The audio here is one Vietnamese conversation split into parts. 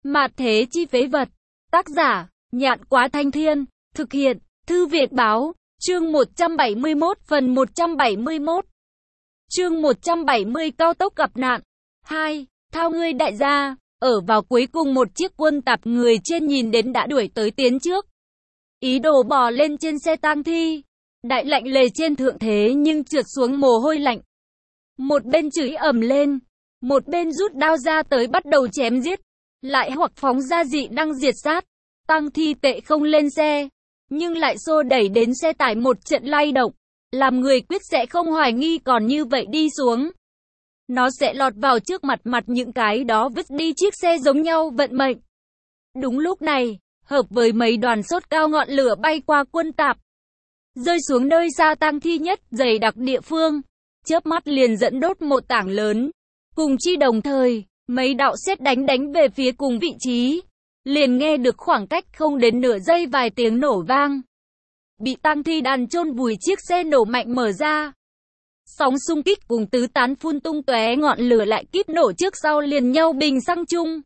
Mạt thế chi phế vật. Tác giả, Nhạn Quá Thanh Thiên. Thực hiện, Thư Việt Báo. Chương 171 phần 171. Chương 170 cao tốc gặp nạn. 2. Thao ngươi đại gia. Ở vào cuối cùng một chiếc quân tạp, người trên nhìn đến đã đuổi tới tiến trước. Ý đồ bò lên trên xe tang thi. Đại lạnh lề trên thượng thế nhưng trượt xuống mồ hôi lạnh. Một bên chửi ầm lên, một bên rút đao ra tới bắt đầu chém giết. Lại hoặc phóng ra dị năng diệt sát. Tang thi tệ không lên xe, nhưng lại xô đẩy đến xe tải một trận lay động. Làm người quyết sẽ không hoài nghi còn như vậy đi xuống, nó sẽ lọt vào trước mặt những cái đó vứt đi chiếc xe giống nhau vận mệnh. Đúng lúc này, hợp với mấy đoàn sốt cao ngọn lửa bay qua quân tạp, rơi xuống nơi xa tang thi nhất dày đặc địa phương, chớp mắt liền dẫn đốt một tảng lớn. Cùng chi đồng thời, mấy đạo sét đánh về phía cùng vị trí, liền nghe được khoảng cách không đến nửa giây vài tiếng nổ vang. Bị tang thi đàn chôn vùi chiếc xe nổ mạnh mở ra. Sóng xung kích cùng tứ tán phun tung tóe ngọn lửa lại kíp nổ trước sau liền nhau bình xăng chung.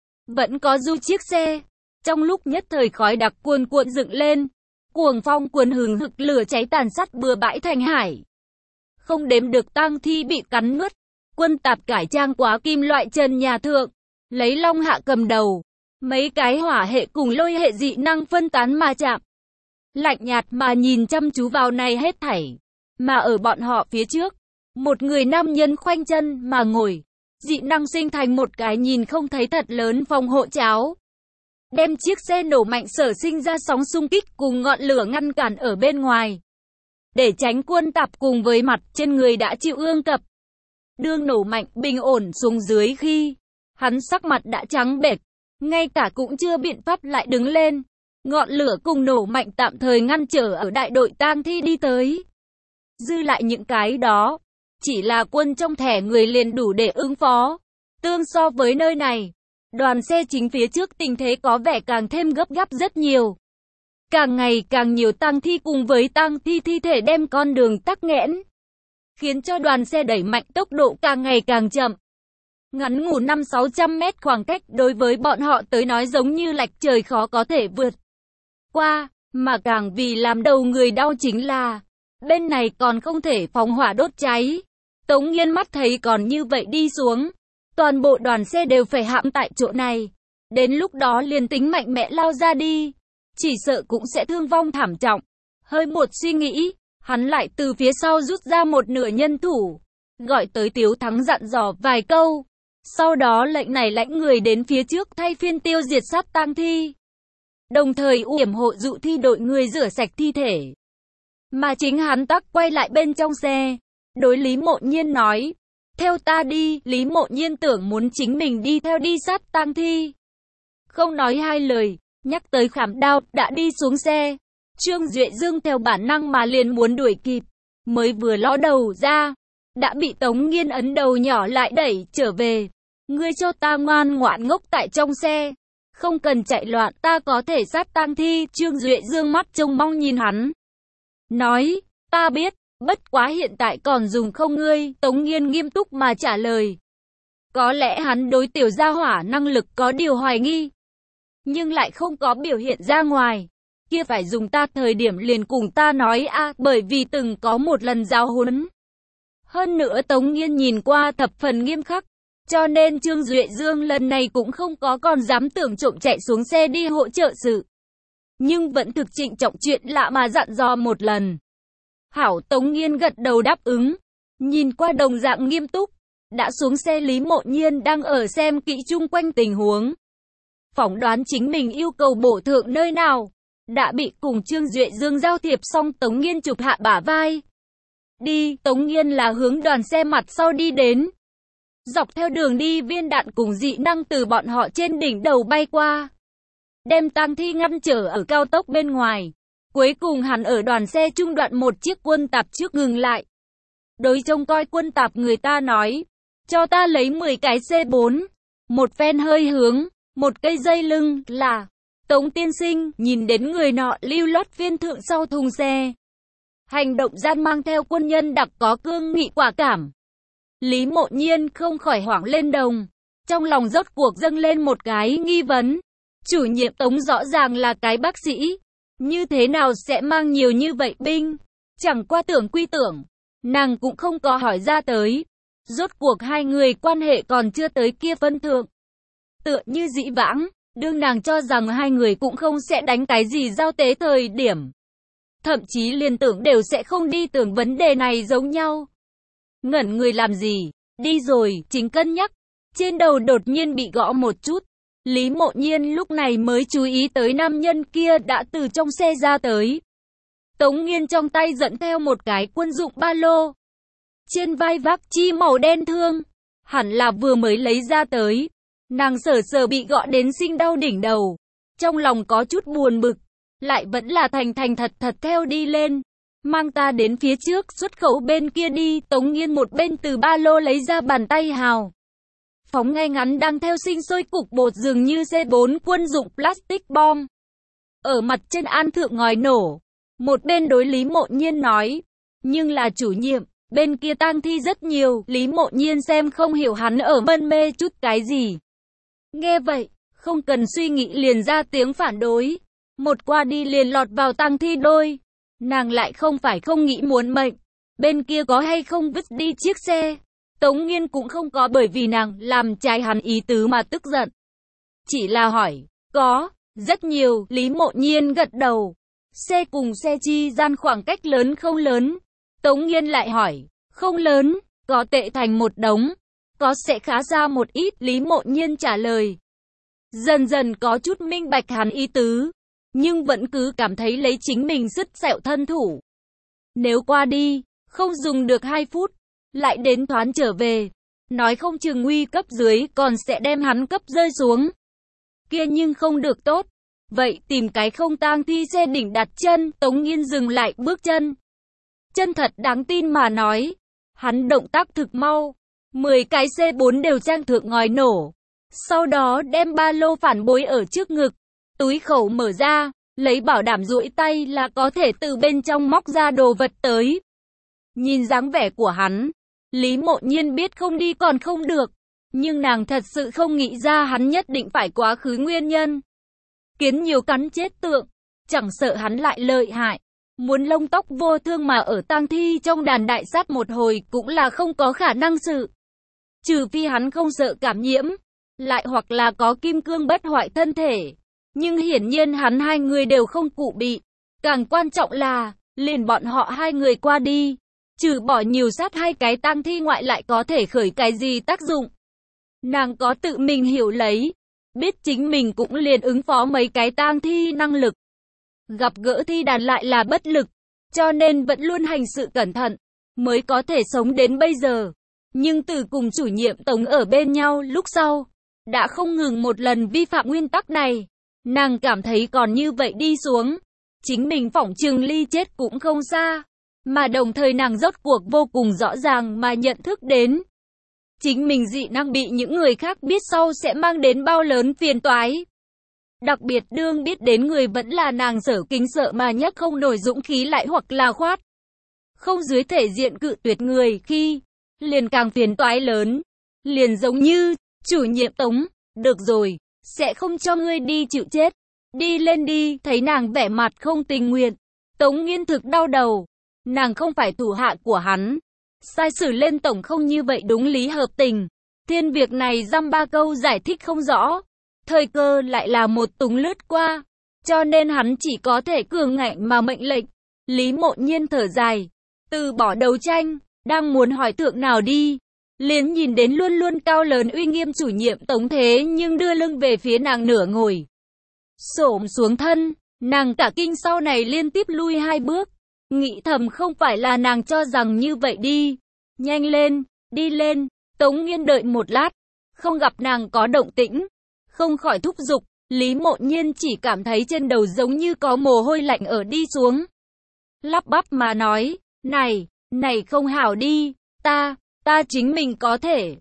Vẫn có du chiếc xe. Trong lúc nhất thời khói đặc cuồn cuộn dựng lên. Cuồng phong cuồn hừng hực, lửa cháy tàn sát bừa bãi thành hải. Không đếm được tang thi bị cắn nuốt. Quân tạp cải trang quá kim loại trần nhà thượng. Lấy Long Hạ cầm đầu. Mấy cái hỏa hệ cùng lôi hệ dị năng phân tán mà chạm. Lạnh nhạt mà nhìn chăm chú vào này hết thảy. Mà ở bọn họ phía trước, một người nam nhân khoanh chân mà ngồi, dị năng sinh thành một cái nhìn không thấy thật lớn phòng hộ cháo. Đem chiếc xe nổ mạnh sở sinh ra sóng xung kích cùng ngọn lửa ngăn cản ở bên ngoài. Để tránh quân tạp cùng với mặt trên người đã chịu ương cập. Đương nổ mạnh bình ổn xuống dưới khi, hắn sắc mặt đã trắng bệch, ngay cả cũng chưa biện pháp lại đứng lên. Ngọn lửa cùng nổ mạnh tạm thời ngăn trở ở đại đội tang thi đi tới. Dư lại những cái đó, chỉ là quân trong thẻ người liền đủ để ứng phó. Tương so với nơi này, đoàn xe chính phía trước tình thế có vẻ càng thêm gấp gáp rất nhiều. Càng ngày càng nhiều tang thi cùng với tang thi thi thể đem con đường tắc nghẽn, khiến cho đoàn xe đẩy mạnh tốc độ càng ngày càng chậm. Ngắn ngủn 500-600 mét khoảng cách đối với bọn họ tới nói giống như lạch trời khó có thể vượt qua, mà càng vì làm đầu người đau chính là bên này còn không thể phóng hỏa đốt cháy. Tống Nghiên mắt thấy còn như vậy đi xuống, toàn bộ đoàn xe đều phải hãm tại chỗ này. Đến lúc đó liền tính mạnh mẽ lao ra đi, chỉ sợ cũng sẽ thương vong thảm trọng. Hơi một suy nghĩ, hắn lại từ phía sau rút ra một nửa nhân thủ, gọi tới Tiếu Thắng dặn dò vài câu. Sau đó lệnh này lãnh người đến phía trước thay phiên tiêu diệt sát tang thi, đồng thời yểm hộ dụ thi đội người rửa sạch thi thể. Mà chính hắn tắc quay lại bên trong xe, đối Lý Mộ Nhiên nói, theo ta đi. Lý Mộ Nhiên tưởng muốn chính mình đi theo đi sát tang thi, không nói hai lời, nhắc tới khảm đao, đã đi xuống xe. Trương Duệ Dương theo bản năng mà liền muốn đuổi kịp, mới vừa ló đầu ra, đã bị Tống Nghiên ấn đầu nhỏ lại đẩy trở về. Ngươi cho ta ngoan ngoãn ngốc tại trong xe, không cần chạy loạn, ta có thể sát tang thi. Trương Duệ Dương mắt trông mong nhìn hắn, nói, ta biết, bất quá hiện tại còn dùng không ngươi. Tống Nghiên nghiêm túc mà trả lời. Có lẽ hắn đối tiểu gia hỏa năng lực có điều hoài nghi, nhưng lại không có biểu hiện ra ngoài. Kia phải dùng ta thời điểm liền cùng ta nói a, bởi vì từng có một lần giáo huấn. Hơn nữa Tống Nghiên nhìn qua thập phần nghiêm khắc, cho nên Trương Duệ Dương lần này cũng không có còn dám tưởng trộm chạy xuống xe đi hỗ trợ sự. Nhưng vẫn thực trịnh trọng chuyện lạ mà dặn dò một lần. Hảo. Tống Nghiên gật đầu đáp ứng. Nhìn qua đồng dạng nghiêm túc, đã xuống xe Lý Mộ Nhiên đang ở xem kỹ chung quanh tình huống. Phỏng đoán chính mình yêu cầu bổ thượng nơi nào. Đã bị cùng Trương Duệ Dương giao thiệp xong, Tống Nghiên chụp hạ bả vai. Đi. Tống Nghiên là hướng đoàn xe mặt sau đi đến. Dọc theo đường đi viên đạn cùng dị năng từ bọn họ trên đỉnh đầu bay qua, đem tang thi ngăn trở ở cao tốc bên ngoài. Cuối cùng hắn ở đoàn xe trung đoạn một chiếc quân tạp trước ngừng lại. Đối trông coi quân tạp người ta nói, cho ta lấy 10 cái C4, một phen hơi hướng, một cây dây lưng là. Tống tiên sinh nhìn đến người nọ lưu lót viên thượng sau thùng xe. Hành động gian mang theo quân nhân đặc có cương nghị quả cảm. Lý Mộ Nhiên không khỏi hoảng lên đồng. Trong lòng rốt cuộc dâng lên một cái nghi vấn. Chủ nhiệm Tống rõ ràng là cái bác sĩ. Như thế nào sẽ mang nhiều như vậy binh? Chẳng qua tưởng quy tưởng. Nàng cũng không có hỏi ra tới. Rốt cuộc hai người quan hệ còn chưa tới kia phân thượng. Tựa như dĩ vãng, đương nàng cho rằng hai người cũng không sẽ đánh cái gì giao tế thời điểm. Thậm chí liên tưởng đều sẽ không đi tưởng vấn đề này giống nhau. Ngẩn người làm gì? Đi rồi, chính cân nhắc. Trên đầu đột nhiên bị gõ một chút. Lý Mộ Nhiên lúc này mới chú ý tới nam nhân kia đã từ trong xe ra tới. Tống Nghiên trong tay dẫn theo một cái quân dụng ba lô. Trên vai vác chi màu đen thương. Hẳn là vừa mới lấy ra tới. Nàng sờ bị gõ đến sinh đau đỉnh đầu. Trong lòng có chút buồn bực. Lại vẫn là thành thật theo đi lên. Mang ta đến phía trước xuất khẩu bên kia đi. Tống Nghiên một bên từ ba lô lấy ra bàn tay hào. Phóng ngay ngắn đang theo sinh sôi cục bột dường như C4 quân dụng plastic bomb. Ở mặt trên an thượng ngòi nổ. Một bên đối Lý Mộ Nhiên nói. Nhưng là chủ nhiệm, bên kia tang thi rất nhiều. Lý Mộ Nhiên xem không hiểu hắn ở mân mê chút cái gì. Nghe vậy, không cần suy nghĩ liền ra tiếng phản đối. Một qua đi liền lọt vào tang thi đôi. Nàng lại không phải không nghĩ muốn mệnh. Bên kia có hay không vứt đi chiếc xe. Tống Nghiên cũng không có bởi vì nàng làm trái hắn ý tứ mà tức giận. Chỉ là hỏi, có, rất nhiều. Lý Mộ Nhiên gật đầu. Xe cùng xe chi gian khoảng cách lớn không lớn. Tống Nghiên lại hỏi, không lớn, có tệ thành một đống. Có sẽ khá ra một ít. Lý Mộ Nhiên trả lời. Dần dần có chút minh bạch hắn ý tứ. Nhưng vẫn cứ cảm thấy lấy chính mình sứt sẹo thân thủ. Nếu qua đi, không dùng được 2 phút. Lại đến thoán trở về. Nói không chừng nguy cấp dưới còn sẽ đem hắn cấp rơi xuống. Kia nhưng không được tốt. Vậy tìm cái không tang thi xe đỉnh đặt chân. Tống Nghiên dừng lại bước chân. Chân thật đáng tin mà nói. Hắn động tác thực mau. 10 cái C4 đều trang thượng ngòi nổ. Sau đó đem ba lô phản bối ở trước ngực. Túi khẩu mở ra. Lấy bảo đảm duỗi tay là có thể từ bên trong móc ra đồ vật tới. Nhìn dáng vẻ của hắn. Lý Mộ Nhiên biết không đi còn không được. Nhưng nàng thật sự không nghĩ ra hắn nhất định phải quá khứ nguyên nhân. Kiến nhiều cắn chết tượng. Chẳng sợ hắn lại lợi hại. Muốn lông tóc vô thương mà ở tang thi trong đàn đại sát một hồi cũng là không có khả năng sự. Trừ phi hắn không sợ cảm nhiễm. Lại hoặc là có kim cương bất hoại thân thể. Nhưng hiển nhiên hắn hai người đều không cụ bị. Càng quan trọng là, liền bọn họ hai người qua đi. Trừ bỏ nhiều sát 2 cái tang thi ngoại lại có thể khởi cái gì tác dụng. Nàng có tự mình hiểu lấy. Biết chính mình cũng liền ứng phó mấy cái tang thi năng lực. Gặp gỡ thi đàn lại là bất lực. Cho nên vẫn luôn hành sự cẩn thận. Mới có thể sống đến bây giờ. Nhưng từ cùng chủ nhiệm Tống ở bên nhau lúc sau. Đã không ngừng một lần vi phạm nguyên tắc này. Nàng cảm thấy còn như vậy đi xuống. Chính mình phỏng chừng ly chết cũng không xa. Mà đồng thời nàng rốt cuộc vô cùng rõ ràng mà nhận thức đến. Chính mình dị năng bị những người khác biết sau sẽ mang đến bao lớn phiền toái. Đặc biệt đương biết đến người vẫn là nàng sở kính sợ mà nhất không nổi dũng khí lại hoặc là khoát. Không dưới thể diện cự tuyệt người khi, liền càng phiền toái lớn. Liền giống như, chủ nhiệm Tống, được rồi, sẽ không cho ngươi đi chịu chết. Đi lên đi, thấy nàng vẻ mặt không tình nguyện. Tống Nghiên thực đau đầu. Nàng không phải thủ hạ của hắn. Sai sử lên tổng không như vậy đúng lý hợp tình. Thiên việc này dăm ba câu giải thích không rõ. Thời cơ lại là một túng lướt qua. Cho nên hắn chỉ có thể cường ngạnh mà mệnh lệnh. Lý Mộ Nhiên thở dài. Từ bỏ đấu tranh. Đang muốn hỏi thượng nào đi. Liền nhìn đến luôn luôn cao lớn uy nghiêm chủ nhiệm Tống thế nhưng đưa lưng về phía nàng nửa ngồi. Xổm xuống thân. Nàng cả kinh sau này liên tiếp lui 2 bước. Nghĩ thầm không phải là nàng cho rằng như vậy đi. Nhanh lên, đi lên. Tống Nghiên đợi một lát. Không gặp nàng có động tĩnh. Không khỏi thúc giục. Lý Mộ Nhiên chỉ cảm thấy trên đầu giống như có mồ hôi lạnh ở đi xuống. Lắp bắp mà nói. Này không hảo đi. Ta chính mình có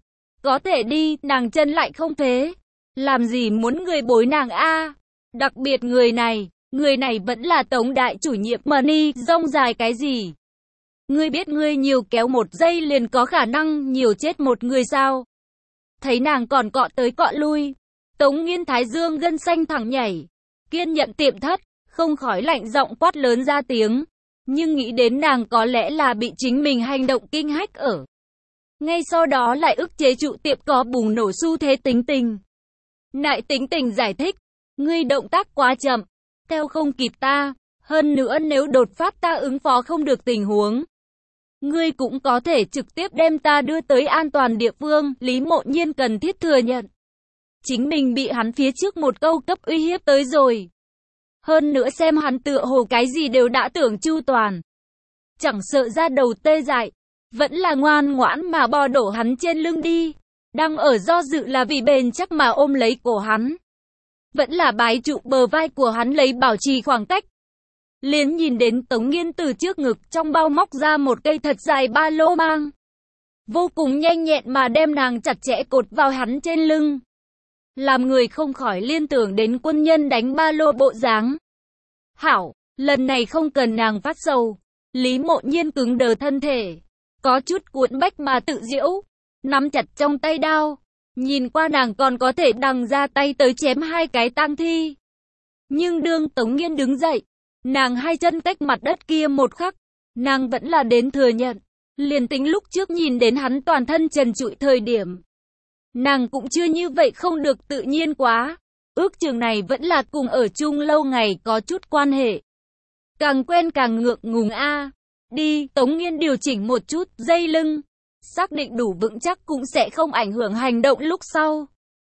thể đi. Nàng chân lại không thế. Làm gì muốn người bối nàng a? Đặc biệt người này vẫn là Tống đại chủ nhiệm Money, rông dài cái gì? Ngươi biết ngươi nhiều kéo 1 giây liền có khả năng nhiều chết một người sao? Thấy nàng còn cọ tới cọ lui, Tống Nghiên thái dương gân xanh thẳng nhảy. Kiên Nhậm tiệm thất, không khỏi lạnh giọng quát lớn ra tiếng. Nhưng nghĩ đến nàng có lẽ là bị chính mình hành động kinh hách ở. Ngay sau đó lại ức chế trụ tiệm có bùng nổ xu thế Tính Tình. Nại Tính Tình giải thích, ngươi động tác quá chậm, theo không kịp ta, hơn nữa nếu đột phát ta ứng phó không được tình huống. Ngươi cũng có thể trực tiếp đem ta đưa tới an toàn địa phương, Lý Mộ Nhiên cần thiết thừa nhận. Chính mình bị hắn phía trước một câu cấp uy hiếp tới rồi. Hơn nữa xem hắn tựa hồ cái gì đều đã tưởng chu toàn. Chẳng sợ ra đầu tê dại, vẫn là ngoan ngoãn mà bò đổ hắn trên lưng đi. Đang ở do dự là vì bền chắc mà ôm lấy cổ hắn. Vẫn là bái trụ bờ vai của hắn lấy bảo trì khoảng cách. Liền nhìn đến Tống Nghiên từ trước ngực trong bao móc ra một cây thật dài ba lô mang. Vô cùng nhanh nhẹn mà đem nàng chặt chẽ cột vào hắn trên lưng. Làm người không khỏi liên tưởng đến quân nhân đánh ba lô bộ dáng. Hảo, lần này không cần nàng phát sầu. Lý Mộ Nhiên cứng đờ thân thể, có chút cuộn bách mà tự giễu, nắm chặt trong tay đao. Nhìn qua nàng còn có thể đằng ra tay tới chém hai cái tang thi. Nhưng đương Tống Nghiên đứng dậy, nàng hai chân cách mặt đất kia một khắc, nàng vẫn là đến thừa nhận. Liền tính lúc trước nhìn đến hắn toàn thân trần trụi thời điểm, nàng cũng chưa như vậy không được tự nhiên quá. Ước chừng này vẫn là cùng ở chung lâu ngày có chút quan hệ. Càng quen càng ngượng ngùng a. Đi, Tống Nghiên điều chỉnh một chút dây lưng, xác định đủ vững chắc cũng sẽ không ảnh hưởng hành động lúc sau.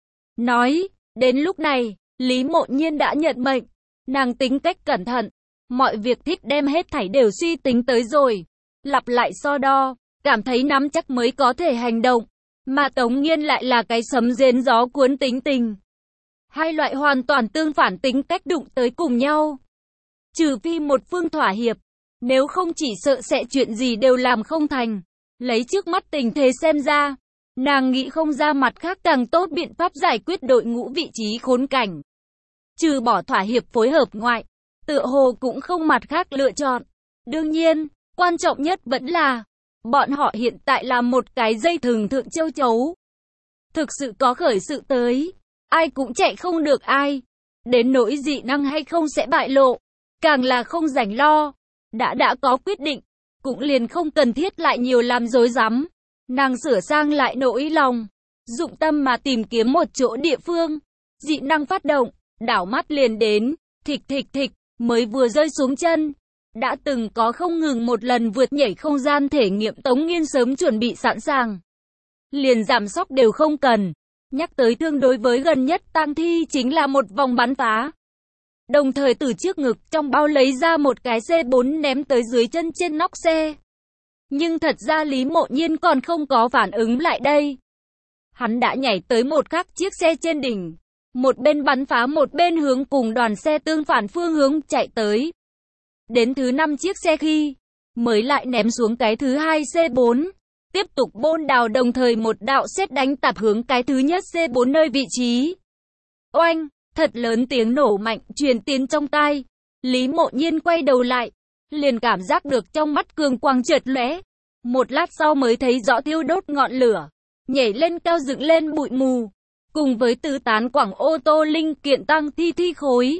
Nói, đến lúc này, Lý Mộ Nhiên đã nhận mệnh. Nàng tính cách cẩn thận, mọi việc thích đem hết thảy đều suy tính tới rồi. Lặp lại so đo, cảm thấy nắm chắc mới có thể hành động. Mà Tống Nghiên lại là cái sấm rền gió cuốn tính tình. Hai loại hoàn toàn tương phản tính cách đụng tới cùng nhau. Trừ phi một phương thỏa hiệp, nếu không chỉ sợ sẽ chuyện gì đều làm không thành. Lấy trước mắt tình thế xem ra, nàng nghĩ không ra mặt khác càng tốt biện pháp giải quyết đội ngũ vị trí khốn cảnh. Trừ bỏ thỏa hiệp phối hợp ngoại, tựa hồ cũng không mặt khác lựa chọn. Đương nhiên, quan trọng nhất vẫn là, bọn họ hiện tại là một cái dây thừng thượng châu chấu. Thực sự có khởi sự tới, ai cũng chạy không được ai. Đến nỗi dị năng hay không sẽ bại lộ, càng là không rảnh lo. Đã có quyết định, cũng liền không cần thiết lại nhiều làm rối rắm. Nàng sửa sang lại nỗi lòng, dụng tâm mà tìm kiếm một chỗ địa phương. Dị năng phát động, đảo mắt liền đến, thịch thịch thịch, mới vừa rơi xuống chân. Đã từng có không ngừng một lần vượt nhảy không gian thể nghiệm Tống Nghiên sớm chuẩn bị sẵn sàng. Liền giảm sóc đều không cần. Nhắc tới thương đối với gần nhất tang thi chính là một vòng bắn phá. Đồng thời từ trước ngực trong bao lấy ra một cái C4 ném tới dưới chân trên nóc xe. Nhưng thật ra Lý Mộ Nhiên còn không có phản ứng lại đây. Hắn đã nhảy tới một khắc chiếc xe trên đỉnh. Một bên bắn phá một bên hướng cùng đoàn xe tương phản phương hướng chạy tới. Đến thứ 5 chiếc xe khi, mới lại ném xuống cái thứ 2 C4. Tiếp tục bôn đào đồng thời một đạo sét đánh tạp hướng cái thứ nhất C4 nơi vị trí. Oanh, thật lớn tiếng nổ mạnh truyền tiến trong tai. Lý Mộ Nhiên quay đầu lại, liền cảm giác được trong mắt cường quang chợt lóe. Một lát sau mới thấy rõ thiêu đốt ngọn lửa, nhảy lên cao dựng lên bụi mù, cùng với tứ tán quảng ô tô linh kiện tăng thi khối.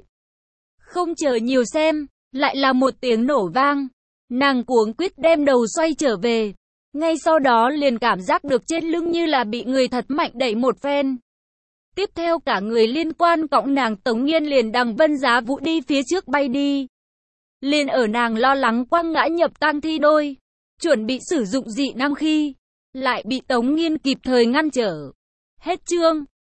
Không chờ nhiều xem, lại là một tiếng nổ vang. Nàng cuống quýt đem đầu xoay trở về. Ngay sau đó liền cảm giác được trên lưng như là bị người thật mạnh đẩy một phen. Tiếp theo cả người liên quan cõng nàng Tống Nghiên liền đằng vân giá vũ đi phía trước bay đi. Liền ở nàng lo lắng quăng ngã nhập tang thi đôi, chuẩn bị sử dụng dị năng khi, lại bị Tống Nghiên kịp thời ngăn trở. Hết chương.